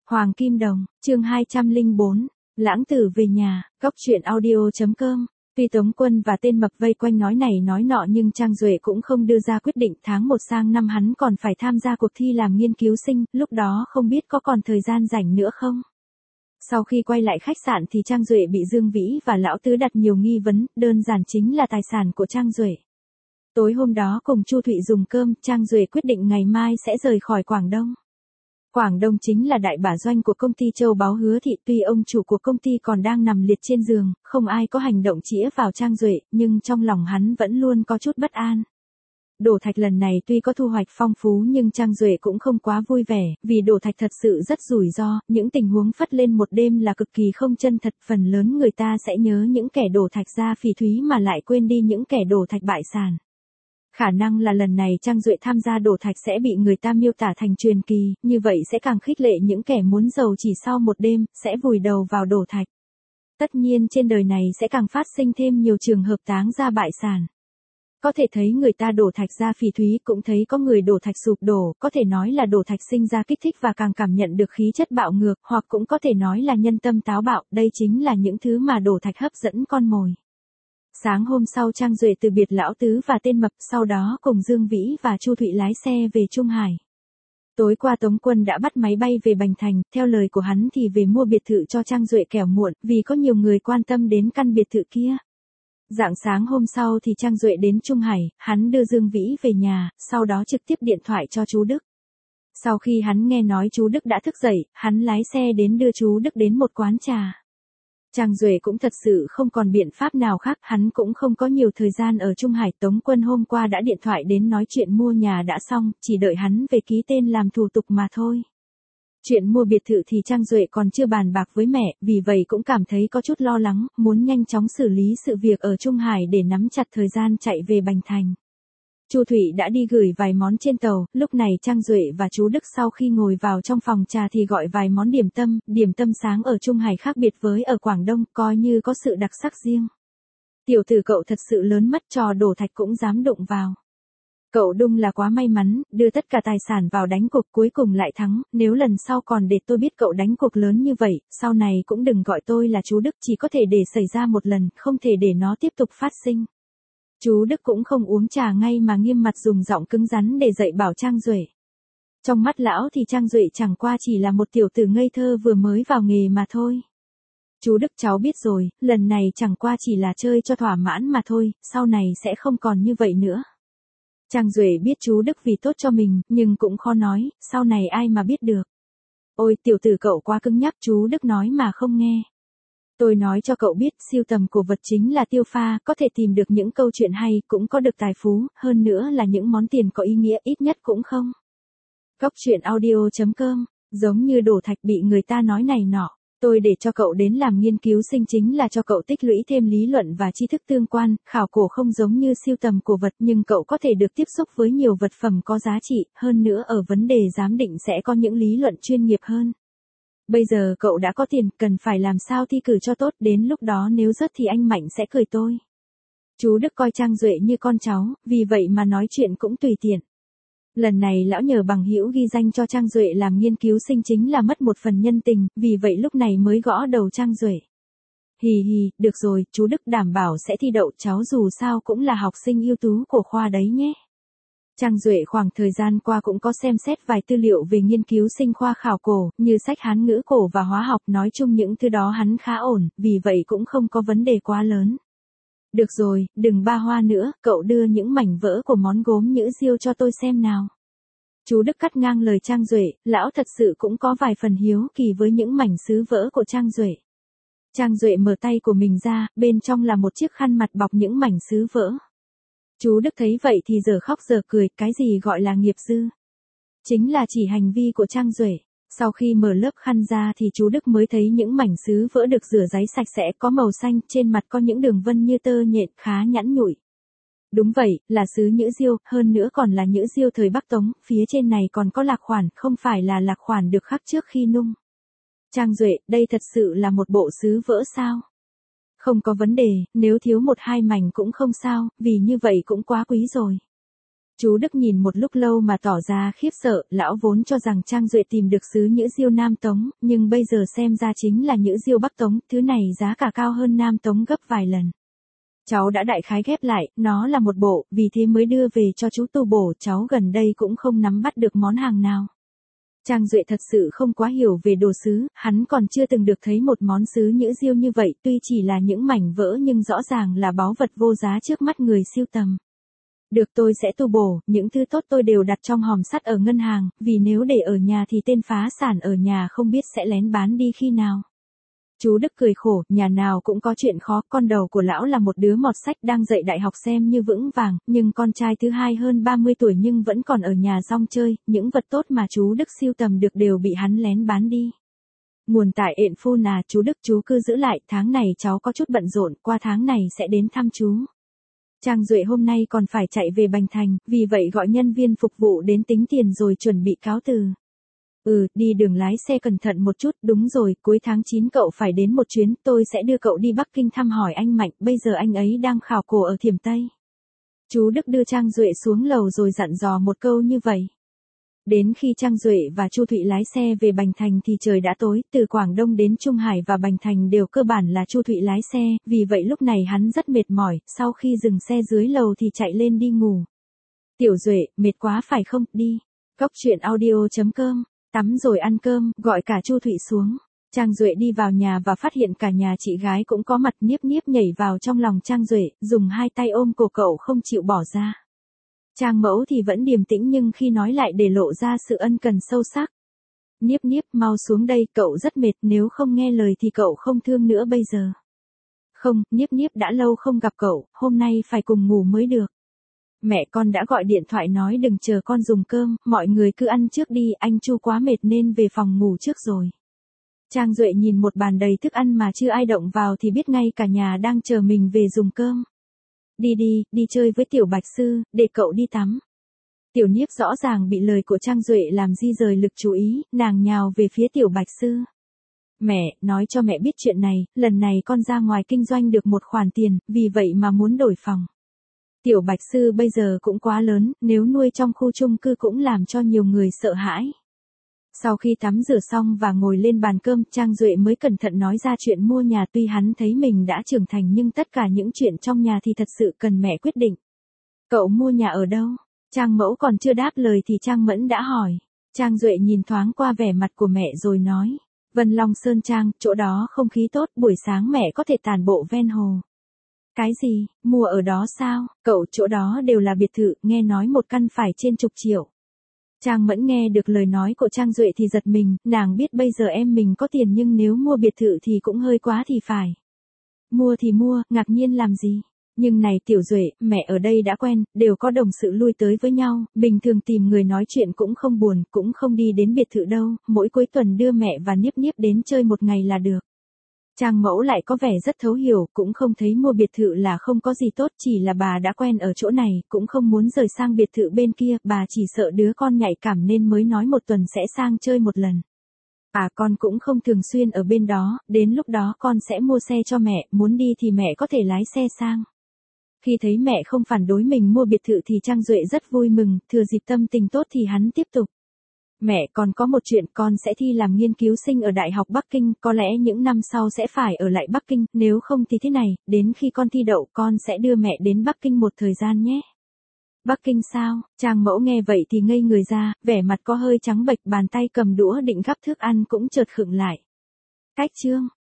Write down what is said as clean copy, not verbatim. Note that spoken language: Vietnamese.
Hoàng Kim Đồng, chương 204, Lãng tử về nhà, góc truyện audio.com. Tuy Tống Quân và tên mập vây quanh nói này nói nọ nhưng Trang Duệ cũng không đưa ra quyết định. Tháng 1 sang năm hắn còn phải tham gia cuộc thi làm nghiên cứu sinh, lúc đó không biết có còn thời gian rảnh nữa không. Sau khi quay lại khách sạn thì Trang Duệ bị Dương Vĩ và Lão Tứ đặt nhiều nghi vấn, đơn giản chính là tài sản của Trang Duệ. Tối hôm đó cùng Chu Thụy dùng cơm, Trang Duệ quyết định ngày mai sẽ rời khỏi Quảng Đông. Quảng Đông chính là đại bả doanh của công ty châu báu Hứa Thị, tuy ông chủ của công ty còn đang nằm liệt trên giường, không ai có hành động chĩa vào Trang Duệ, nhưng trong lòng hắn vẫn luôn có chút bất an. Đổ thạch lần này tuy có thu hoạch phong phú nhưng Trang Duệ cũng không quá vui vẻ, vì đổ thạch thật sự rất rủi ro, những tình huống phất lên một đêm là cực kỳ không chân thật, phần lớn người ta sẽ nhớ những kẻ đổ thạch ra phỉ thúy mà lại quên đi những kẻ đổ thạch bại sản. Khả năng là lần này Trang Duệ tham gia đổ thạch sẽ bị người ta miêu tả thành truyền kỳ, như vậy sẽ càng khích lệ những kẻ muốn giàu chỉ sau một đêm, sẽ vùi đầu vào đổ thạch. Tất nhiên trên đời này sẽ càng phát sinh thêm nhiều trường hợp táng ra bại sản. Có thể thấy người ta đổ thạch ra phỉ thúy, cũng thấy có người đổ thạch sụp đổ, có thể nói là đổ thạch sinh ra kích thích và càng cảm nhận được khí chất bạo ngược, hoặc cũng có thể nói là nhân tâm táo bạo, đây chính là những thứ mà đổ thạch hấp dẫn con mồi. Sáng hôm sau Trang Duệ từ biệt Lão Tứ và tên mập, sau đó cùng Dương Vĩ và Chu Thụy lái xe về Trung Hải. Tối qua Tống Quân đã bắt máy bay về Bành Thành, theo lời của hắn thì về mua biệt thự cho Trang Duệ kẻo muộn, vì có nhiều người quan tâm đến căn biệt thự kia. Rạng sáng hôm sau thì Trang Duệ đến Trung Hải, hắn đưa Dương Vĩ về nhà, sau đó trực tiếp điện thoại cho chú Đức. Sau khi hắn nghe nói chú Đức đã thức dậy, hắn lái xe đến đưa chú Đức đến một quán trà. Trang Duệ cũng thật sự không còn biện pháp nào khác, hắn cũng không có nhiều thời gian ở Trung Hải. Tống Quân hôm qua đã điện thoại đến nói chuyện mua nhà đã xong, chỉ đợi hắn về ký tên làm thủ tục mà thôi. Chuyện mua biệt thự thì Trang Duệ còn chưa bàn bạc với mẹ, vì vậy cũng cảm thấy có chút lo lắng, muốn nhanh chóng xử lý sự việc ở Trung Hải để nắm chặt thời gian chạy về Bành Thành. Chu Thụy đã đi gửi vài món trên tàu, lúc này Trang Duệ và chú Đức sau khi ngồi vào trong phòng trà thì gọi vài món điểm tâm sáng ở Trung Hải khác biệt với ở Quảng Đông, coi như có sự đặc sắc riêng. Tiểu tử cậu thật sự lớn mất, trò đổ thạch cũng dám đụng vào. Cậu đúng là quá may mắn, đưa tất cả tài sản vào đánh cuộc cuối cùng lại thắng, nếu lần sau còn để tôi biết cậu đánh cuộc lớn như vậy, sau này cũng đừng gọi tôi là chú Đức, chỉ có thể để xảy ra một lần, không thể để nó tiếp tục phát sinh. Chú Đức cũng không uống trà ngay mà nghiêm mặt dùng giọng cứng rắn để dạy bảo Trang Duệ. Trong mắt lão thì Trang Duệ chẳng qua chỉ là một tiểu tử ngây thơ vừa mới vào nghề mà thôi. Chú Đức cháu biết rồi, lần này chẳng qua chỉ là chơi cho thỏa mãn mà thôi, sau này sẽ không còn như vậy nữa. Trang Duệ biết chú Đức vì tốt cho mình, nhưng cũng khó nói, sau này ai mà biết được. Ôi tiểu tử cậu quá cứng nhắc, chú Đức nói mà không nghe. Tôi nói cho cậu biết, siêu tầm cổ vật chính là tiêu pha, có thể tìm được những câu chuyện hay, cũng có được tài phú, hơn nữa là những món tiền có ý nghĩa, ít nhất cũng không. Góc truyện audio.com, giống như đổ thạch bị người ta nói này nọ. Tôi để cho cậu đến làm nghiên cứu sinh chính là cho cậu tích lũy thêm lý luận và tri thức tương quan, khảo cổ không giống như siêu tầm cổ vật nhưng cậu có thể được tiếp xúc với nhiều vật phẩm có giá trị, hơn nữa ở vấn đề giám định sẽ có những lý luận chuyên nghiệp hơn. Bây giờ cậu đã có tiền, cần phải làm sao thi cử cho tốt, đến lúc đó nếu rớt thì anh Mạnh sẽ cười tôi. Chú Đức coi Trang Duệ như con cháu, vì vậy mà nói chuyện cũng tùy tiện. Lần này lão nhờ bằng hữu ghi danh cho Trang Duệ làm nghiên cứu sinh chính là mất một phần nhân tình, vì vậy lúc này mới gõ đầu Trang Duệ. Hì hì, được rồi, chú Đức đảm bảo sẽ thi đậu, cháu dù sao cũng là học sinh ưu tú của khoa đấy nhé. Trang Duệ khoảng thời gian qua cũng có xem xét vài tư liệu về nghiên cứu sinh khoa khảo cổ, như sách Hán ngữ cổ và hóa học, nói chung những thứ đó hắn khá ổn, vì vậy cũng không có vấn đề quá lớn. Được rồi, đừng ba hoa nữa, cậu đưa những mảnh vỡ của món gốm nhữ diêu cho tôi xem nào. Chú Đức cắt ngang lời Trang Duệ, lão thật sự cũng có vài phần hiếu kỳ với những mảnh sứ vỡ của Trang Duệ. Trang Duệ mở tay của mình ra, bên trong là một chiếc khăn mặt bọc những mảnh sứ vỡ. Chú Đức thấy vậy thì giờ khóc giờ cười, cái gì gọi là nghiệp dư? Chính là chỉ hành vi của Trang Duệ. Sau khi mở lớp khăn ra thì chú Đức mới thấy những mảnh sứ vỡ được rửa ráy sạch sẽ, có màu xanh, trên mặt có những đường vân như tơ nhện, khá nhẵn nhụi. Đúng vậy, là sứ nhữ diêu, hơn nữa còn là nhữ diêu thời Bắc Tống, phía trên này còn có lạc khoản, không phải là lạc khoản được khắc trước khi nung. Trang Duệ, đây thật sự là một bộ sứ vỡ sao? Không có vấn đề, nếu thiếu một hai mảnh cũng không sao, vì như vậy cũng quá quý rồi. Chú Đức nhìn một lúc lâu mà tỏ ra khiếp sợ, lão vốn cho rằng Trang Duệ tìm được sứ nhữ diêu Nam Tống, nhưng bây giờ xem ra chính là nhữ diêu Bắc Tống, thứ này giá cả cao hơn Nam Tống gấp vài lần. Cháu đã đại khái ghép lại, nó là một bộ, vì thế mới đưa về cho chú tu bổ, cháu gần đây cũng không nắm bắt được món hàng nào. Trang Duệ thật sự không quá hiểu về đồ sứ, hắn còn chưa từng được thấy một món sứ nhữ diêu như vậy, tuy chỉ là những mảnh vỡ nhưng rõ ràng là báu vật vô giá trước mắt người sưu tầm. Được, tôi sẽ tu bổ, những thứ tốt tôi đều đặt trong hòm sắt ở ngân hàng, vì nếu để ở nhà thì tên phá sản ở nhà không biết sẽ lén bán đi khi nào. Chú Đức cười khổ, nhà nào cũng có chuyện khó, con đầu của lão là một đứa mọt sách đang dạy đại học xem như vững vàng, nhưng con trai thứ hai hơn 30 tuổi nhưng vẫn còn ở nhà rong chơi, những vật tốt mà chú Đức sưu tầm được đều bị hắn lén bán đi. Nguồn tại ện phun à, chú Đức chú cứ giữ lại, tháng này cháu có chút bận rộn, qua tháng này sẽ đến thăm chú. Trang Duệ hôm nay còn phải chạy về Bành Thành, vì vậy gọi nhân viên phục vụ đến tính tiền rồi chuẩn bị cáo từ. Đi đường lái xe cẩn thận một chút, đúng rồi, cuối tháng 9 cậu phải đến một chuyến, tôi sẽ đưa cậu đi Bắc Kinh thăm hỏi anh Mạnh, bây giờ anh ấy đang khảo cổ ở Thiểm Tây. Chú Đức đưa Trang Duệ xuống lầu rồi dặn dò một câu như vậy. Đến khi Trang Duệ và Chu Thụy lái xe về Bành Thành thì trời đã tối, từ Quảng Đông đến Trung Hải và Bành Thành đều cơ bản là Chu Thụy lái xe, vì vậy lúc này hắn rất mệt mỏi, sau khi dừng xe dưới lầu thì chạy lên đi ngủ. Tiểu Duệ, mệt quá phải không, đi. Cóc truyện audio.com, tắm rồi ăn cơm, gọi cả Chu Thụy xuống. Trang Duệ đi vào nhà và phát hiện cả nhà chị gái cũng có mặt, Niếp Niếp nhảy vào trong lòng Trang Duệ, dùng hai tay ôm cổ cậu không chịu bỏ ra. Trang Mẫu thì vẫn điềm tĩnh nhưng khi nói lại để lộ ra sự ân cần sâu sắc. Niếp Niếp, mau xuống đây, cậu rất mệt, nếu không nghe lời thì cậu không thương nữa bây giờ. Không, Niếp Niếp đã lâu không gặp cậu, hôm nay phải cùng ngủ mới được. Mẹ con đã gọi điện thoại nói đừng chờ con dùng cơm, mọi người cứ ăn trước đi, anh Chu quá mệt nên về phòng ngủ trước rồi. Trang Duệ nhìn một bàn đầy thức ăn mà chưa ai động vào thì biết ngay cả nhà đang chờ mình về dùng cơm. Đi chơi với Tiểu Bạch Sư, để cậu đi tắm. Tiểu Niếp rõ ràng bị lời của Trang Duệ làm di rời lực chú ý, nàng nhào về phía Tiểu Bạch Sư. Mẹ, nói cho mẹ biết chuyện này, lần này con ra ngoài kinh doanh được một khoản tiền, vì vậy mà muốn đổi phòng. Tiểu Bạch Sư bây giờ cũng quá lớn, nếu nuôi trong khu chung cư cũng làm cho nhiều người sợ hãi. Sau khi tắm rửa xong và ngồi lên bàn cơm, Trang Duệ mới cẩn thận nói ra chuyện mua nhà, tuy hắn thấy mình đã trưởng thành nhưng tất cả những chuyện trong nhà thì thật sự cần mẹ quyết định. Cậu mua nhà ở đâu? Trang Mẫu còn chưa đáp lời thì Trang Mẫn đã hỏi. Trang Duệ nhìn thoáng qua vẻ mặt của mẹ rồi nói. Vân Long Sơn Trang, chỗ đó không khí tốt, buổi sáng mẹ có thể tản bộ ven hồ. Cái gì, mua ở đó sao? Cậu, chỗ đó đều là biệt thự, nghe nói một căn phải trên chục triệu. Trang Mẫn nghe được lời nói của Trang Duệ thì giật mình, nàng biết bây giờ em mình có tiền nhưng nếu mua biệt thự thì cũng hơi quá thì phải. Mua thì mua, ngạc nhiên làm gì? Nhưng này Tiểu Duệ, mẹ ở đây đã quen, đều có đồng sự lui tới với nhau, bình thường tìm người nói chuyện cũng không buồn, cũng không đi đến biệt thự đâu, mỗi cuối tuần đưa mẹ và Niếp Niếp đến chơi một ngày là được. Trang Mẫu lại có vẻ rất thấu hiểu, cũng không thấy mua biệt thự là không có gì tốt, chỉ là bà đã quen ở chỗ này, cũng không muốn rời sang biệt thự bên kia, bà chỉ sợ đứa con nhạy cảm nên mới nói một tuần sẽ sang chơi một lần. Con cũng không thường xuyên ở bên đó, đến lúc đó con sẽ mua xe cho mẹ, muốn đi thì mẹ có thể lái xe sang. Khi thấy mẹ không phản đối mình mua biệt thự thì Trang Duệ rất vui mừng, thừa dịp tâm tình tốt thì hắn tiếp tục. Mẹ, còn có một chuyện, con sẽ thi làm nghiên cứu sinh ở Đại học Bắc Kinh, có lẽ những năm sau sẽ phải ở lại Bắc Kinh, nếu không thì thế này, đến khi con thi đậu con sẽ đưa mẹ đến Bắc Kinh một thời gian nhé. Bắc Kinh sao? Trang Mẫu nghe vậy thì ngây người ra, vẻ mặt có hơi trắng bệch, bàn tay cầm đũa định gắp thức ăn cũng chợt khựng lại. Cách chương